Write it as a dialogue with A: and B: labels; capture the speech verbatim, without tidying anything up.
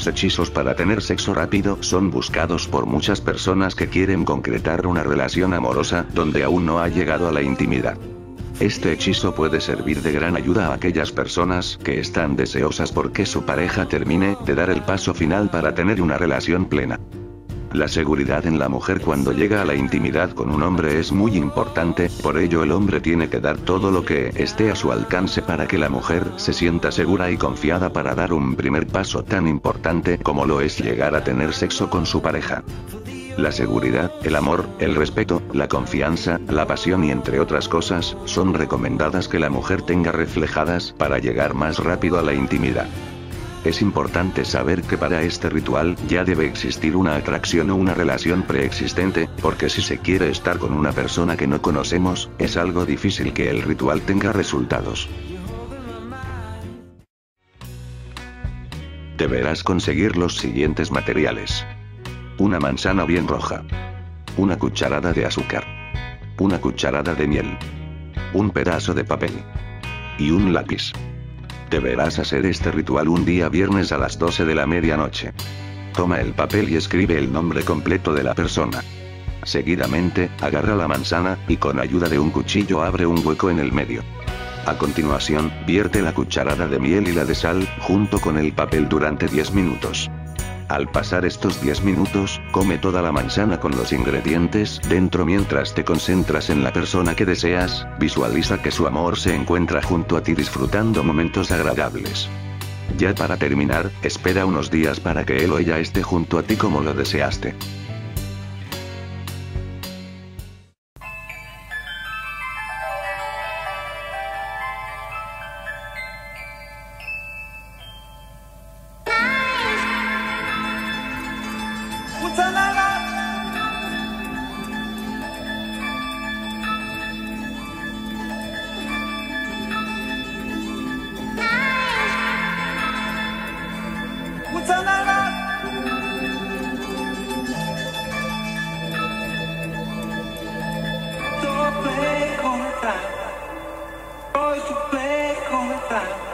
A: Los hechizos para tener sexo rápido son buscados por muchas personas que quieren concretar una relación amorosa, donde aún no ha llegado a la intimidad. Este hechizo puede servir de gran ayuda a aquellas personas que están deseosas porque su pareja termine de dar el paso final para tener una relación plena. La seguridad en la mujer cuando llega a la intimidad con un hombre es muy importante, por ello el hombre tiene que dar todo lo que esté a su alcance para que la mujer se sienta segura y confiada para dar un primer paso tan importante como lo es llegar a tener sexo con su pareja. La seguridad, el amor, el respeto, la confianza, la pasión y entre otras cosas, son recomendadas que la mujer tenga reflejadas para llegar más rápido a la intimidad. Es importante saber que para este ritual ya debe existir una atracción o una relación preexistente, porque si se quiere estar con una persona que no conocemos, es algo difícil que el ritual tenga resultados. Deberás conseguir los siguientes materiales. Una manzana bien roja. Una cucharada de azúcar. Una cucharada de miel. Un pedazo de papel. Y un lápiz. Deberás hacer este ritual un día viernes a las doce de la medianoche. Toma el papel y escribe el nombre completo de la persona. Seguidamente, agarra la manzana, y con ayuda de un cuchillo abre un hueco en el medio. A continuación, vierte la cucharada de miel y la de sal, junto con el papel durante diez minutos. Al pasar estos diez minutos, come toda la manzana con los ingredientes dentro mientras te concentras en la persona que deseas, visualiza que su amor se encuentra junto a ti disfrutando momentos agradables. Ya para terminar, espera unos días para que él o ella esté junto a ti como lo deseaste.
B: Play con time.